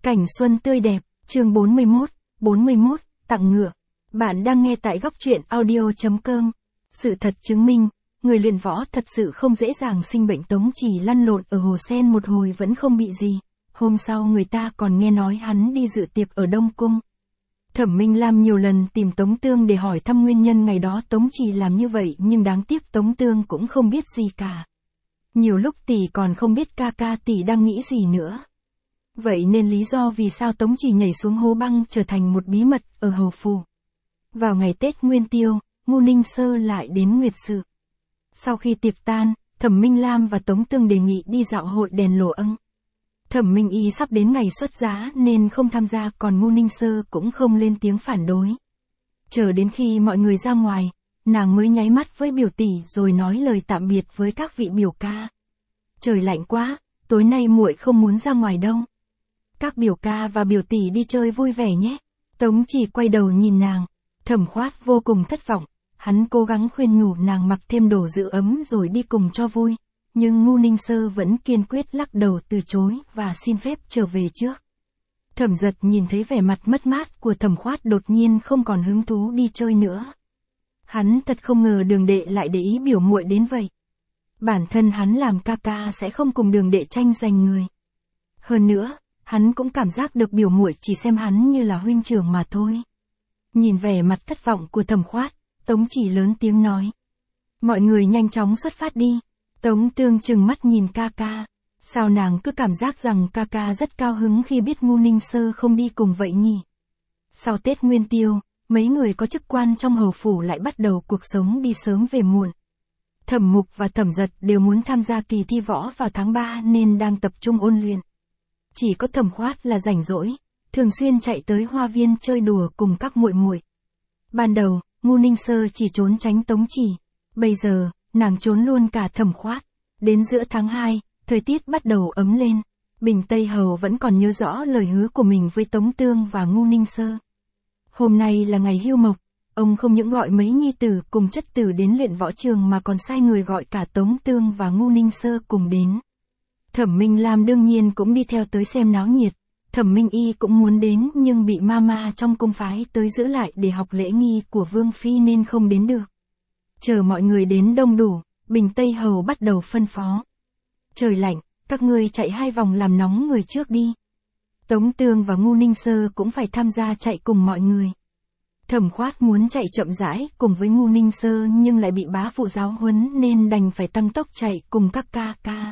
Cảnh xuân tươi đẹp, chương 41, tặng ngựa. Bạn đang nghe tại góc truyện audio.com. Sự thật chứng minh, người luyện võ thật sự không dễ dàng sinh bệnh. Tống Chỉ lăn lộn ở hồ sen một hồi vẫn không bị gì. Hôm sau người ta còn nghe nói hắn đi dự tiệc ở Đông Cung. Thẩm Minh Lam nhiều lần tìm Tống Tương để hỏi thăm nguyên nhân ngày đó Tống Chỉ làm như vậy, nhưng đáng tiếc Tống Tương cũng không biết gì cả. Nhiều lúc tỷ còn không biết ca ca tỷ đang nghĩ gì nữa. Vậy nên lý do vì sao Tống Chỉ nhảy xuống hố băng trở thành một bí mật ở hầu phủ. Vào ngày Tết Nguyên Tiêu, Ngô Ninh Sơ lại đến Nguyệt Sự. Sau khi tiệc tan, Thẩm Minh Lam và Tống Tương đề nghị đi dạo hội đèn lỗ âng. Thẩm Minh Y sắp đến ngày xuất giá nên không tham gia, còn Ngô Ninh Sơ cũng không lên tiếng phản đối. Chờ đến khi mọi người ra ngoài, nàng mới nháy mắt với biểu tỷ rồi nói lời tạm biệt với các vị biểu ca. Trời lạnh quá, tối nay muội không muốn ra ngoài đâu. Các biểu ca và biểu tỷ đi chơi vui vẻ nhé. Tống Chỉ quay đầu nhìn nàng. Thẩm Khoát vô cùng thất vọng. Hắn cố gắng khuyên nhủ nàng mặc thêm đồ giữ ấm rồi đi cùng cho vui. Nhưng Ngô Ninh Sơ vẫn kiên quyết lắc đầu từ chối và xin phép trở về trước. Thẩm Giật nhìn thấy vẻ mặt mất mát của Thẩm Khoát đột nhiên không còn hứng thú đi chơi nữa. Hắn thật không ngờ Đường đệ lại để ý biểu muội đến vậy. Bản thân hắn làm ca ca sẽ không cùng Đường đệ tranh giành người. Hơn nữa, hắn cũng cảm giác được biểu muội chỉ xem hắn như là huynh trưởng mà thôi. Nhìn vẻ mặt thất vọng của Thẩm Khoát, Tống Chỉ lớn tiếng nói. Mọi người nhanh chóng xuất phát đi. Tống Tương trừng mắt nhìn ca ca. Sao nàng cứ cảm giác rằng ca ca rất cao hứng khi biết Ngô Ninh Sơ không đi cùng vậy nhỉ? Sau Tết Nguyên Tiêu, mấy người có chức quan trong hầu phủ lại bắt đầu cuộc sống đi sớm về muộn. Thẩm Mục và Thẩm Giật đều muốn tham gia kỳ thi võ vào tháng 3 nên đang tập trung ôn luyện. Chỉ có Thẩm Khoát là rảnh rỗi, thường xuyên chạy tới hoa viên chơi đùa cùng các muội muội. Ban đầu, Ngô Ninh Sơ chỉ trốn tránh Tống Chỉ, bây giờ, nàng trốn luôn cả Thẩm Khoát. Đến giữa tháng 2, thời tiết bắt đầu ấm lên, Bình Tây Hầu vẫn còn nhớ rõ lời hứa của mình với Tống Tương và Ngô Ninh Sơ. Hôm nay là ngày hưu mộc, ông không những gọi mấy nhi tử cùng chất tử đến luyện võ trường mà còn sai người gọi cả Tống Tương và Ngô Ninh Sơ cùng đến. Thẩm Minh Lam đương nhiên cũng đi theo tới xem náo nhiệt. Thẩm Minh Y cũng muốn đến nhưng bị mama trong cung phái tới giữ lại để học lễ nghi của Vương Phi nên không đến được. Chờ mọi người đến đông đủ, Bình Tây Hầu bắt đầu phân phó. Trời lạnh, các ngươi chạy 2 vòng làm nóng người trước đi. Tống Tương và Ngô Ninh Sơ cũng phải tham gia chạy cùng mọi người. Thẩm Khoát muốn chạy chậm rãi cùng với Ngô Ninh Sơ nhưng lại bị bá phụ giáo huấn nên đành phải tăng tốc chạy cùng các ca ca.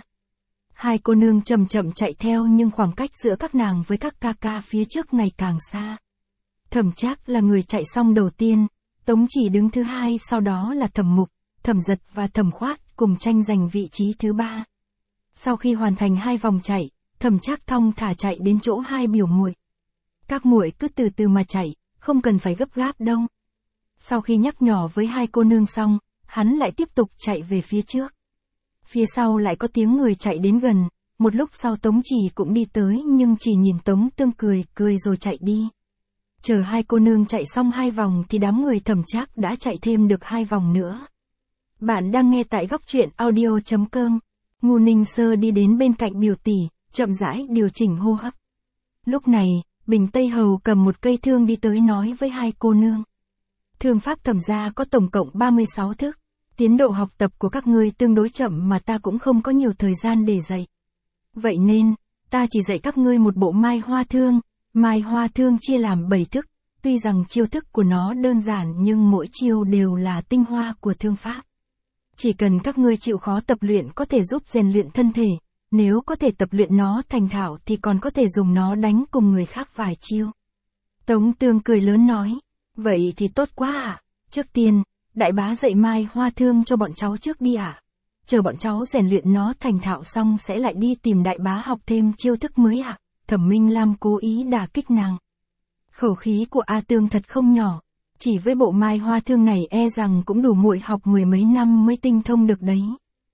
2 cô nương chậm chậm chạy theo nhưng khoảng cách giữa các nàng với các ca ca phía trước ngày càng xa. Thẩm Trác là người chạy xong đầu tiên, Tống Chỉ đứng thứ 2, sau đó là Thẩm Mục, Thẩm Giật và Thẩm Khoát cùng tranh giành vị trí thứ 3. Sau khi hoàn thành 2 vòng chạy, Thẩm Trác thong thả chạy đến chỗ 2 biểu muội. Các muội cứ từ từ mà chạy, không cần phải gấp gáp đâu. Sau khi nhắc nhở với 2 cô nương xong, hắn lại tiếp tục chạy về phía trước. Phía sau lại có tiếng người chạy đến gần, một lúc sau Tống Chỉ cũng đi tới nhưng chỉ nhìn Tống Tương cười rồi chạy đi. Chờ 2 cô nương chạy xong 2 vòng thì đám người Thẩm Trác đã chạy thêm được 2 vòng nữa. Bạn đang nghe tại góc truyện audio.com. Ngô Ninh Sơ đi đến bên cạnh biểu tỷ, chậm rãi điều chỉnh hô hấp. Lúc này, Bình Tây Hầu cầm một cây thương đi tới nói với 2 cô nương. Thương pháp Thẩm gia có tổng cộng 36 thức. Tiến độ học tập của các ngươi tương đối chậm mà ta cũng không có nhiều thời gian để dạy. Vậy nên, ta chỉ dạy các ngươi một bộ Mai Hoa Thương. Mai Hoa Thương chia làm 7 thức, tuy rằng chiêu thức của nó đơn giản nhưng mỗi chiêu đều là tinh hoa của thương pháp. Chỉ cần các ngươi chịu khó tập luyện có thể giúp rèn luyện thân thể, nếu có thể tập luyện nó thành thạo thì còn có thể dùng nó đánh cùng người khác vài chiêu. Tống Tương cười lớn nói, vậy thì tốt quá ạ. Trước tiên, đại bá dạy Mai Hoa Thương cho bọn cháu trước đi ạ. Chờ bọn cháu rèn luyện nó thành thạo xong sẽ lại đi tìm đại bá học thêm chiêu thức mới ạ. Thẩm Minh Lam cố ý đả kích nàng. Khẩu khí của A Tương thật không nhỏ, chỉ với bộ Mai Hoa Thương này e rằng cũng đủ muội học 10 mấy năm mới tinh thông được đấy.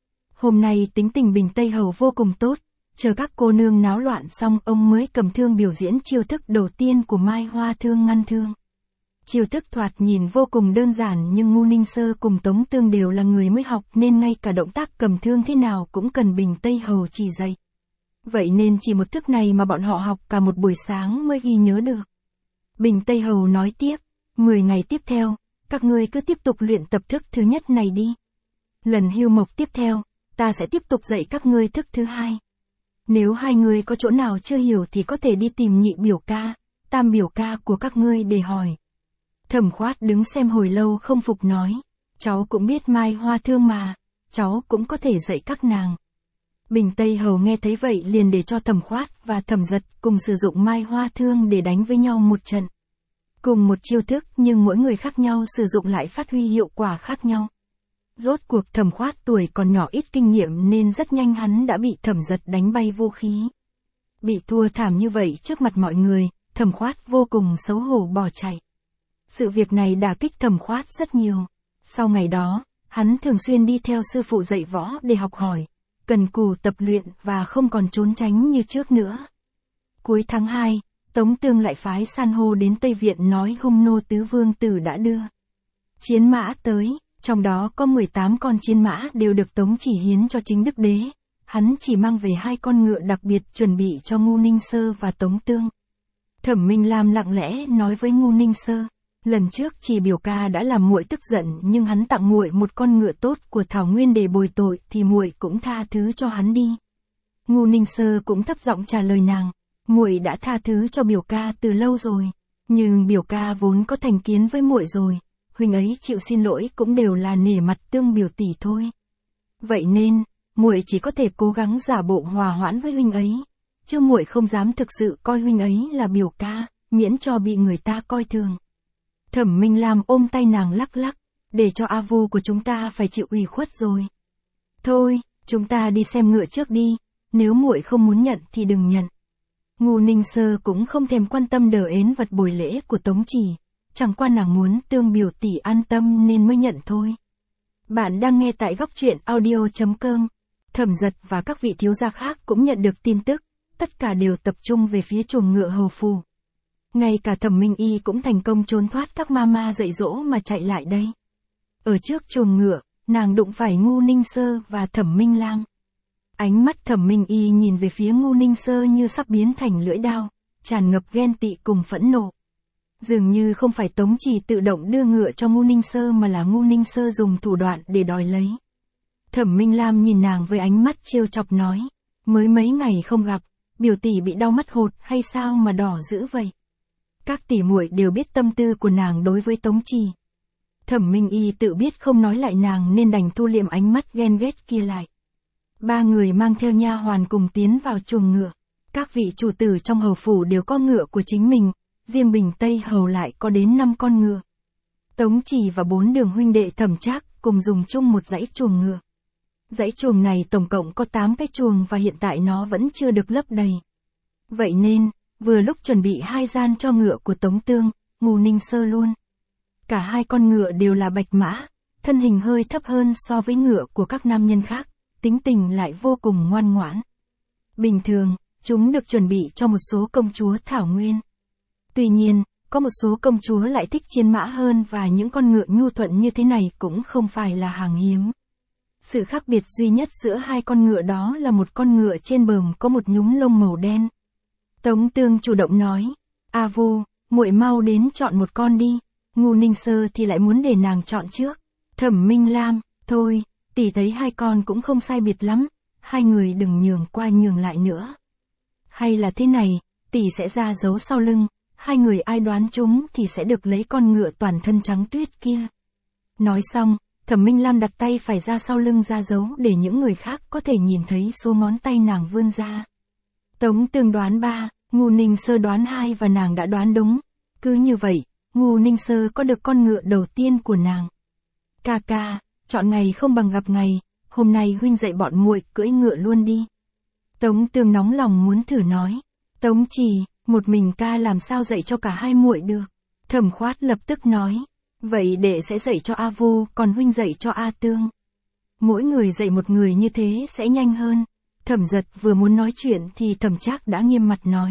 Hôm nay tính tình Bình Tây Hầu vô cùng tốt, chờ các cô nương náo loạn xong ông mới cầm thương biểu diễn chiêu thức đầu tiên của Mai Hoa Thương ngăn thương. Chiêu thức thoạt nhìn vô cùng đơn giản nhưng Ngô Ninh Sơ cùng Tống Tương đều là người mới học nên ngay cả động tác cầm thương thế nào cũng cần Bình Tây Hầu chỉ dạy. Vậy nên chỉ một thức này mà bọn họ học cả một buổi sáng mới ghi nhớ được. Bình Tây Hầu nói tiếp, 10 ngày tiếp theo, các ngươi cứ tiếp tục luyện tập thức thứ nhất này đi. Lần hưu mộc tiếp theo, ta sẽ tiếp tục dạy các ngươi thức thứ hai. Nếu hai người có chỗ nào chưa hiểu thì có thể đi tìm nhị biểu ca, tam biểu ca của các ngươi để hỏi. Thẩm Khoát đứng xem hồi lâu không phục nói, cháu cũng biết Mai Hoa Thương mà, cháu cũng có thể dạy các nàng. Bình Tây Hầu nghe thấy vậy liền để cho Thẩm Khoát và Thẩm Giật cùng sử dụng Mai Hoa Thương để đánh với nhau một trận. Cùng một chiêu thức nhưng mỗi người khác nhau sử dụng lại phát huy hiệu quả khác nhau. Rốt cuộc Thẩm Khoát tuổi còn nhỏ ít kinh nghiệm nên rất nhanh hắn đã bị Thẩm Giật đánh bay vô khí. Bị thua thảm như vậy trước mặt mọi người, Thẩm Khoát vô cùng xấu hổ bỏ chạy. Sự việc này đả kích Thẩm Khoát rất nhiều. Sau ngày đó, hắn thường xuyên đi theo sư phụ dạy võ để học hỏi, cần cù tập luyện và không còn trốn tránh như trước nữa. Cuối tháng 2, Tống Tương lại phái san hô đến Tây Viện nói Hung Nô Tứ Vương Tử đã đưa chiến mã tới, trong đó có 18 con chiến mã đều được Tống Chỉ hiến cho chính Đức Đế. Hắn chỉ mang về 2 con ngựa đặc biệt chuẩn bị cho Ngu Ninh Sơ và Tống Tương. Thẩm Minh Lam lặng lẽ nói với Ngu Ninh Sơ, lần trước Chỉ biểu ca đã làm muội tức giận nhưng hắn tặng muội một con ngựa tốt của Thảo Nguyên để bồi tội thì muội cũng tha thứ cho hắn đi. Ngu Ninh Sơ cũng thấp giọng trả lời nàng, muội đã tha thứ cho biểu ca từ lâu rồi, nhưng biểu ca vốn có thành kiến với muội rồi, huynh ấy chịu xin lỗi cũng đều là nể mặt Tương biểu tỷ thôi. Vậy nên, muội chỉ có thể cố gắng giả bộ hòa hoãn với huynh ấy, chứ muội không dám thực sự coi huynh ấy là biểu ca, miễn cho bị người ta coi thường. Thẩm Minh Lam ôm tay nàng lắc lắc, để cho A Vu của chúng ta phải chịu ủy khuất rồi. Thôi, chúng ta đi xem ngựa trước đi, nếu muội không muốn nhận thì đừng nhận. Ngu Ninh Sơ cũng không thèm quan tâm đờ ến vật bồi lễ của Tống Chỉ, chẳng qua nàng muốn Tương biểu tỷ an tâm nên mới nhận thôi. Bạn đang nghe tại góc truyện audio.com. Thẩm Giật và các vị thiếu gia khác cũng nhận được tin tức, tất cả đều tập trung về phía chuồng ngựa hầu phủ. Ngay cả Thẩm Minh Y cũng thành công trốn thoát các ma dạy dỗ mà chạy lại đây. Ở trước chuồng ngựa, nàng đụng phải Ngu Ninh Sơ và Thẩm Minh Lam. Ánh mắt Thẩm Minh Y nhìn về phía Ngu Ninh Sơ như sắp biến thành lưỡi đao, tràn ngập ghen tị cùng phẫn nộ. Dường như không phải Tống Chỉ tự động đưa ngựa cho Ngu Ninh Sơ mà là Ngu Ninh Sơ dùng thủ đoạn để đòi lấy. Thẩm Minh Lam nhìn nàng với ánh mắt trêu chọc nói, mới mấy ngày không gặp, biểu tỷ bị đau mắt hột hay sao mà đỏ dữ vậy? Các tỷ muội đều biết tâm tư của nàng đối với Tống Chỉ. Thẩm Minh Y tự biết không nói lại nàng nên đành thu liệm ánh mắt ghen ghét kia lại. 3 người mang theo nha hoàn cùng tiến vào chuồng ngựa. Các vị chủ tử trong hầu phủ đều có ngựa của chính mình, riêng Bình Tây Hầu lại có đến 5 con ngựa. Tống Chỉ và 4 đường huynh đệ Thẩm Trác cùng dùng chung một dãy chuồng ngựa. Dãy chuồng này tổng cộng có 8 cái chuồng và hiện tại nó vẫn chưa được lấp đầy. Vậy nên, vừa lúc chuẩn bị 2 gian cho ngựa của Tống Tương, Ngu Ninh Sơ luôn. Cả 2 con ngựa đều là bạch mã, thân hình hơi thấp hơn so với ngựa của các nam nhân khác, tính tình lại vô cùng ngoan ngoãn. Bình thường, chúng được chuẩn bị cho một số công chúa Thảo Nguyên. Tuy nhiên, có một số công chúa lại thích chiến mã hơn và những con ngựa nhu thuận như thế này cũng không phải là hàng hiếm. Sự khác biệt duy nhất giữa 2 con ngựa đó là một con ngựa trên bờm có một nhúm lông màu đen. Tống Tương chủ động nói, A Vu, muội mau đến chọn một con đi. Ngu Ninh Sơ thì lại muốn để nàng chọn trước. Thẩm Minh Lam, thôi, tỷ thấy 2 con cũng không sai biệt lắm, 2 người đừng nhường qua nhường lại nữa. Hay là thế này, tỷ sẽ ra dấu sau lưng, 2 người ai đoán chúng thì sẽ được lấy con ngựa toàn thân trắng tuyết kia. Nói xong, Thẩm Minh Lam đặt tay phải ra sau lưng ra dấu để những người khác có thể nhìn thấy số ngón tay nàng vươn ra. Tống Tương đoán 3, Ngu Ninh Sơ đoán 2 và nàng đã đoán đúng. Cứ như vậy, Ngu Ninh Sơ có được con ngựa đầu tiên của nàng. Ca ca, chọn ngày không bằng gặp ngày, hôm nay huynh dạy bọn muội cưỡi ngựa luôn đi. Tống Tương nóng lòng muốn thử nói. Tống Chỉ, một mình ca làm sao dạy cho cả 2 muội được. Thẩm Khoát lập tức nói, vậy đệ sẽ dạy cho A Vu, còn huynh dạy cho A Tương. Mỗi người dạy một người như thế sẽ nhanh hơn. Thẩm Giật vừa muốn nói chuyện thì Thẩm Trác đã nghiêm mặt nói.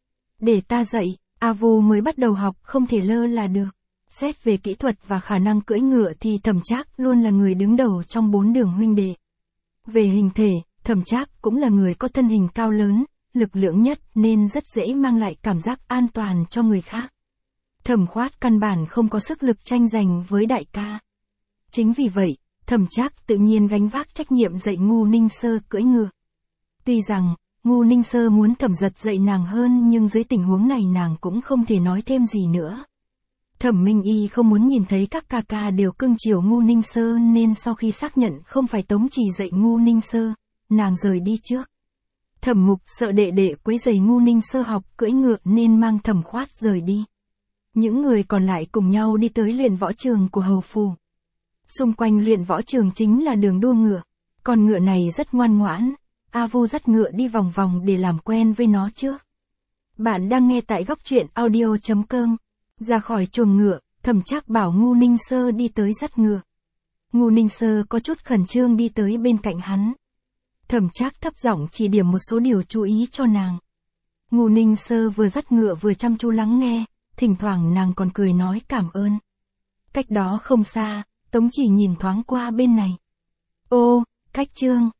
Để ta dạy, A Vu mới bắt đầu học không thể lơ là được. Xét về kỹ thuật và khả năng cưỡi ngựa thì Thẩm Trác luôn là người đứng đầu trong 4 đường huynh đệ. Về hình thể, Thẩm Trác cũng là người có thân hình cao lớn, lực lượng nhất nên rất dễ mang lại cảm giác an toàn cho người khác. Thẩm Khoát căn bản không có sức lực tranh giành với đại ca. Chính vì vậy, Thẩm Trác tự nhiên gánh vác trách nhiệm dạy Ngu Ninh Sơ cưỡi ngựa. Tuy rằng, Ngu Ninh Sơ muốn Thẩm Giật dạy nàng hơn nhưng dưới tình huống này nàng cũng không thể nói thêm gì nữa. Thẩm Minh Y không muốn nhìn thấy các ca ca đều cưng chiều Ngu Ninh Sơ nên sau khi xác nhận không phải Tống Chỉ dạy Ngu Ninh Sơ, nàng rời đi trước. Thẩm Mục sợ đệ đệ quấy rầy Ngu Ninh Sơ học cưỡi ngựa nên mang Thẩm Khoát rời đi. Những người còn lại cùng nhau đi tới luyện võ trường của hầu phủ. Xung quanh luyện võ trường chính là đường đua ngựa. Con ngựa này rất ngoan ngoãn. A Vu dắt ngựa đi vòng vòng để làm quen với nó trước. Bạn đang nghe tại góc truyện audio.com. Ra khỏi chuồng ngựa, Thẩm Trác bảo Ngu Ninh Sơ đi tới dắt ngựa. Ngu Ninh Sơ có chút khẩn trương đi tới bên cạnh hắn. Thẩm Trác thấp giọng chỉ điểm một số điều chú ý cho nàng. Ngu Ninh Sơ vừa dắt ngựa vừa chăm chú lắng nghe, thỉnh thoảng nàng còn cười nói cảm ơn. Cách đó không xa, Tống Chỉ nhìn thoáng qua bên này. Ô, Cách Trương,